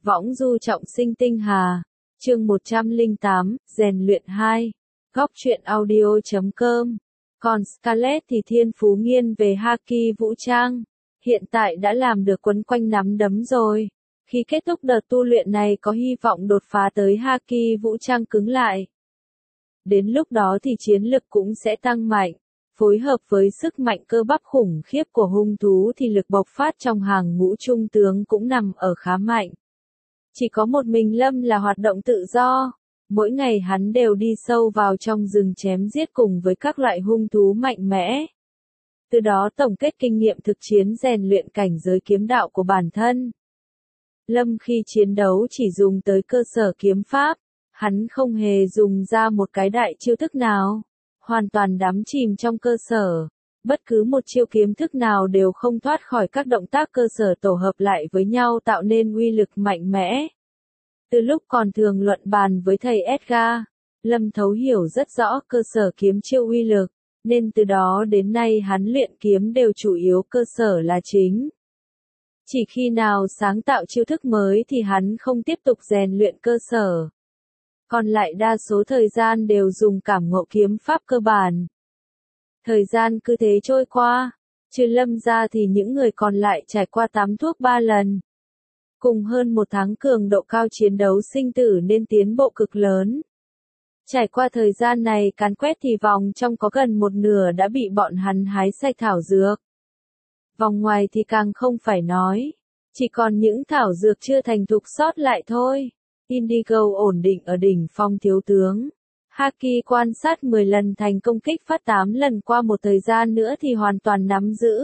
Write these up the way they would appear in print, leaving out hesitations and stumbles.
Võng du trọng sinh tinh hà. Chương 108, rèn luyện 2. Góc truyện audio.com. Còn Scarlett thì thiên phú nghiêng về Haki vũ trang. Hiện tại đã làm được quấn quanh nắm đấm rồi. Khi kết thúc đợt tu luyện này có hy vọng đột phá tới Haki vũ trang cứng lại. Đến lúc đó thì chiến lực cũng sẽ tăng mạnh. Phối hợp với sức mạnh cơ bắp khủng khiếp của hung thú thì lực bộc phát trong hàng ngũ trung tướng cũng nằm ở khá mạnh. Chỉ có một mình Lâm là hoạt động tự do. Mỗi ngày hắn đều đi sâu vào trong rừng chém giết cùng với các loại hung thú mạnh mẽ. Từ đó tổng kết kinh nghiệm thực chiến rèn luyện cảnh giới kiếm đạo của bản thân. Lâm khi chiến đấu chỉ dùng tới cơ sở kiếm pháp, hắn không hề dùng ra một cái đại chiêu thức nào. Hoàn toàn đắm chìm trong cơ sở. Bất cứ một chiêu kiếm thức nào đều không thoát khỏi các động tác cơ sở tổ hợp lại với nhau tạo nên uy lực mạnh mẽ. Từ lúc còn thường luận bàn với thầy Edgar, Lâm thấu hiểu rất rõ cơ sở kiếm chiêu uy lực, nên từ đó đến nay hắn luyện kiếm đều chủ yếu cơ sở là chính. Chỉ khi nào sáng tạo chiêu thức mới thì hắn không tiếp tục rèn luyện cơ sở. Còn lại đa số thời gian đều dùng cảm ngộ kiếm pháp cơ bản. Thời gian cứ thế trôi qua, trừ Lâm ra thì những người còn lại trải qua tắm thuốc 3 lần. Cùng hơn 1 tháng cường độ cao chiến đấu sinh tử nên tiến bộ cực lớn. Trải qua thời gian này càn quét thì vòng trong có gần một nửa đã bị bọn hắn hái sạch thảo dược. Vòng ngoài thì càng không phải nói, chỉ còn những thảo dược chưa thành thục sót lại thôi. Indigo ổn định ở đỉnh phong thiếu tướng. Haki quan sát 10 lần thành công kích phát 8 lần qua một thời gian nữa thì hoàn toàn nắm giữ.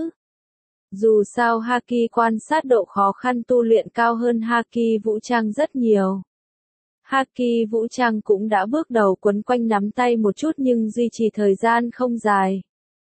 Dù sao Haki quan sát độ khó khăn tu luyện cao hơn Haki vũ trang rất nhiều. Haki vũ trang cũng đã bước đầu quấn quanh nắm tay một chút nhưng duy trì thời gian không dài.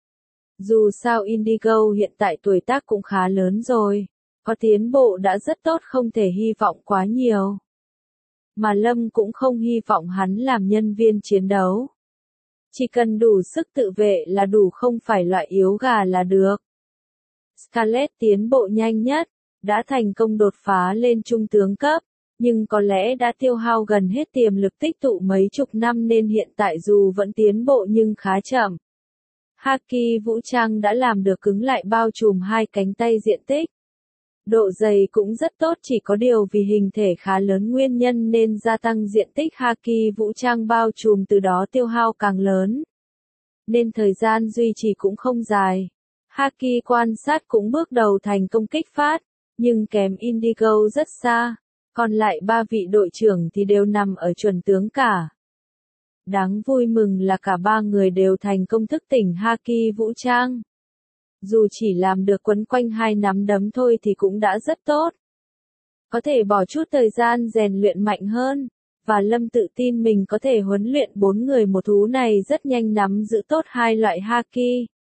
Dù sao Indigo hiện tại tuổi tác cũng khá lớn rồi. Có tiến bộ đã rất tốt không thể hy vọng quá nhiều. Mà Lâm cũng không hy vọng hắn làm nhân viên chiến đấu. Chỉ cần đủ sức tự vệ là đủ không phải loại yếu gà là được. Scarlett tiến bộ nhanh nhất, đã thành công đột phá lên trung tướng cấp, nhưng có lẽ đã tiêu hao gần hết tiềm lực tích tụ mấy chục năm nên hiện tại dù vẫn tiến bộ nhưng khá chậm. Haki vũ trang đã làm được cứng lại bao trùm 2 cánh tay diện tích. Độ dày cũng rất tốt chỉ có điều vì hình thể khá lớn nguyên nhân nên gia tăng diện tích Haki vũ trang bao trùm từ đó tiêu hao càng lớn. Nên thời gian duy trì cũng không dài. Haki quan sát cũng bước đầu thành công kích phát, nhưng kém Indigo rất xa. Còn lại 3 vị đội trưởng thì đều nằm ở chuẩn tướng cả. Đáng vui mừng là cả 3 người đều thành công thức tỉnh Haki vũ trang. Dù chỉ làm được quấn quanh 2 nắm đấm thôi thì cũng đã rất tốt. Có thể bỏ chút thời gian rèn luyện mạnh hơn, và Lâm tự tin mình có thể huấn luyện 4 người một thú này rất nhanh nắm giữ tốt 2 loại Haki.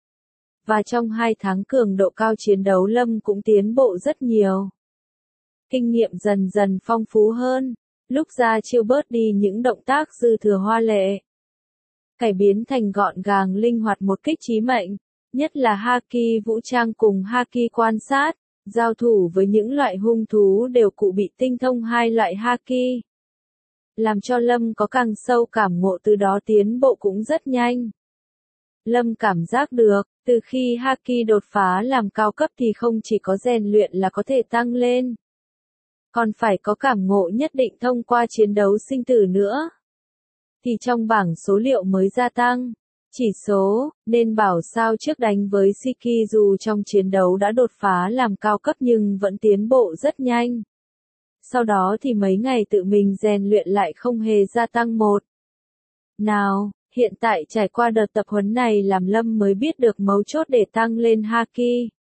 Và trong 2 tháng cường độ cao chiến đấu Lâm cũng tiến bộ rất nhiều. Kinh nghiệm dần dần phong phú hơn, lúc ra chiêu bớt đi những động tác dư thừa hoa lệ. Cải biến thành gọn gàng linh hoạt một kích chí mệnh. Nhất là Haki vũ trang cùng Haki quan sát, giao thủ với những loại hung thú đều cụ bị tinh thông 2 loại Haki. Làm cho Lâm có càng sâu cảm ngộ từ đó tiến bộ cũng rất nhanh. Lâm cảm giác được, từ khi Haki đột phá làm cao cấp thì không chỉ có rèn luyện là có thể tăng lên. Còn phải có cảm ngộ nhất định thông qua chiến đấu sinh tử nữa. Thì trong bảng số liệu mới gia tăng. Chỉ số, nên bảo sao trước đánh với Shiki dù trong chiến đấu đã đột phá làm cao cấp nhưng vẫn tiến bộ rất nhanh. Sau đó thì mấy ngày tự mình rèn luyện lại không hề gia tăng một. Nào, hiện tại trải qua đợt tập huấn này làm Lâm mới biết được mấu chốt để tăng lên Haki.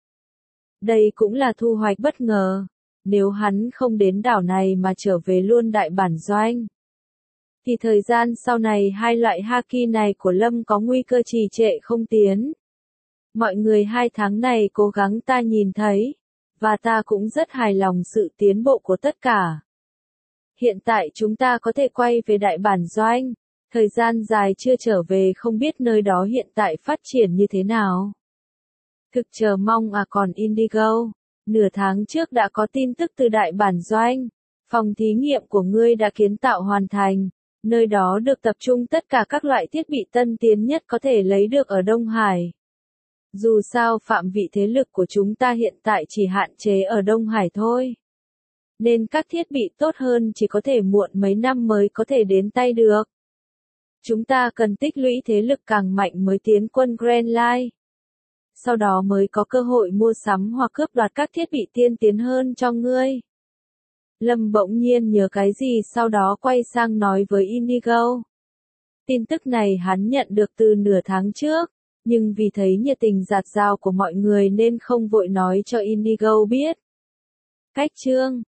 Đây cũng là thu hoạch bất ngờ, nếu hắn không đến đảo này mà trở về luôn đại bản doanh. Thì thời gian sau này 2 loại Haki này của Lâm có nguy cơ trì trệ không tiến. Mọi người 2 tháng này cố gắng ta nhìn thấy, và ta cũng rất hài lòng sự tiến bộ của tất cả. Hiện tại chúng ta có thể quay về đại bản doanh, thời gian dài chưa trở về không biết nơi đó hiện tại phát triển như thế nào. Thực chờ mong còn Indigo, nửa tháng trước đã có tin tức từ đại bản doanh. Phòng thí nghiệm của ngươi đã kiến tạo hoàn thành, nơi đó được tập trung tất cả các loại thiết bị tân tiến nhất có thể lấy được ở Đông Hải. Dù sao phạm vị thế lực của chúng ta hiện tại chỉ hạn chế ở Đông Hải thôi. Nên các thiết bị tốt hơn chỉ có thể muộn mấy năm mới có thể đến tay được. Chúng ta cần tích lũy thế lực càng mạnh mới tiến quân Grand Line. Sau đó mới có cơ hội mua sắm hoặc cướp đoạt các thiết bị tiên tiến hơn cho ngươi. Lâm bỗng nhiên nhớ cái gì sau đó quay sang nói với Inigo. Tin tức này hắn nhận được từ nửa tháng trước, nhưng vì thấy nhiệt tình dạt dào của mọi người nên không vội nói cho Inigo biết. Cách chương